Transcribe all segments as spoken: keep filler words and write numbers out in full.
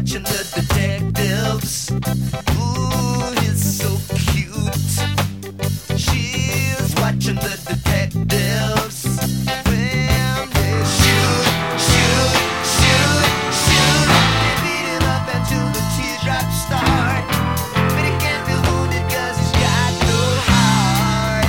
watching the detectives. Ooh, he's so cute. She's watching the detectives. When they shoot, shoot, shoot, shoot, they beat him up until the teardrops start. But he can't be wounded 'cause he's got no heart.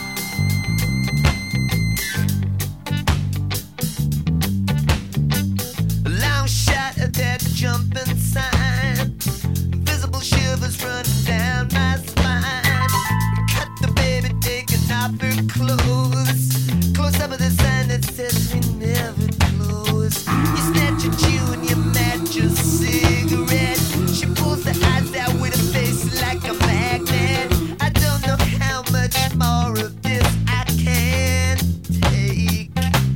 A long shot at that jumping sign. Invisible shivers running down my spine. Cut the baby taking off her clothes. Close up with a sign that says we never close. You snatch a chew and you match a cigarette. She pulls the eyes out with a face like a magnet. I don't know how much more of this I can take.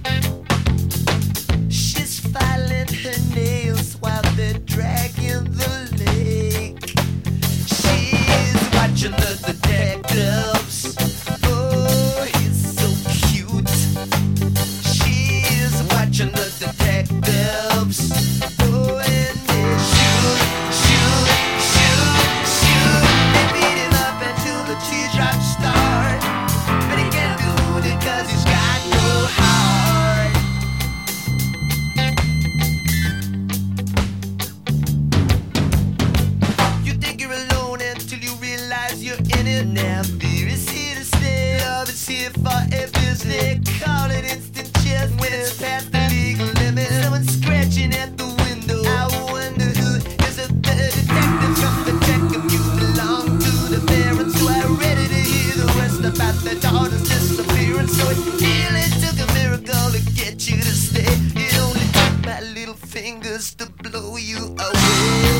She's filing her nails while they're dragging the lake. She's watching the detectives. Oh, he's so cute. She's watching the detectives. Oh, and they shoot, shoot, shoot, shoot. They beat him up until the teardrops start. But he can't be wounded 'cause he's got no heart. You think you're alone until you realize you're in it now. Fear is here to stay. Love is here for everything. Call it instant chest when it's past the legal limit. Someone scratching at the window. I wonder who is it. The detective from the check if you belong to the parents who are ready to hear the rest about their daughter's disappearance. So it really took a miracle to get you to stay. It only took my little fingers to blow you away.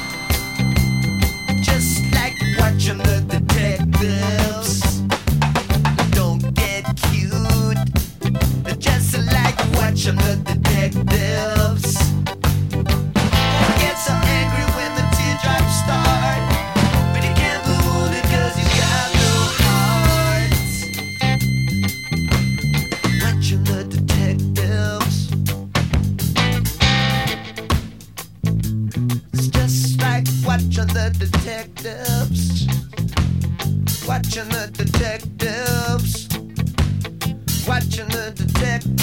Just like watching the detectives. Don't get cute. Just like watching the detectives. Get so angry when the teardrops start. But he can't be wounded 'cause he's got no heart. Watching the detectives. It's just like watching the detectives. Watching the detectives. Watching the detectives.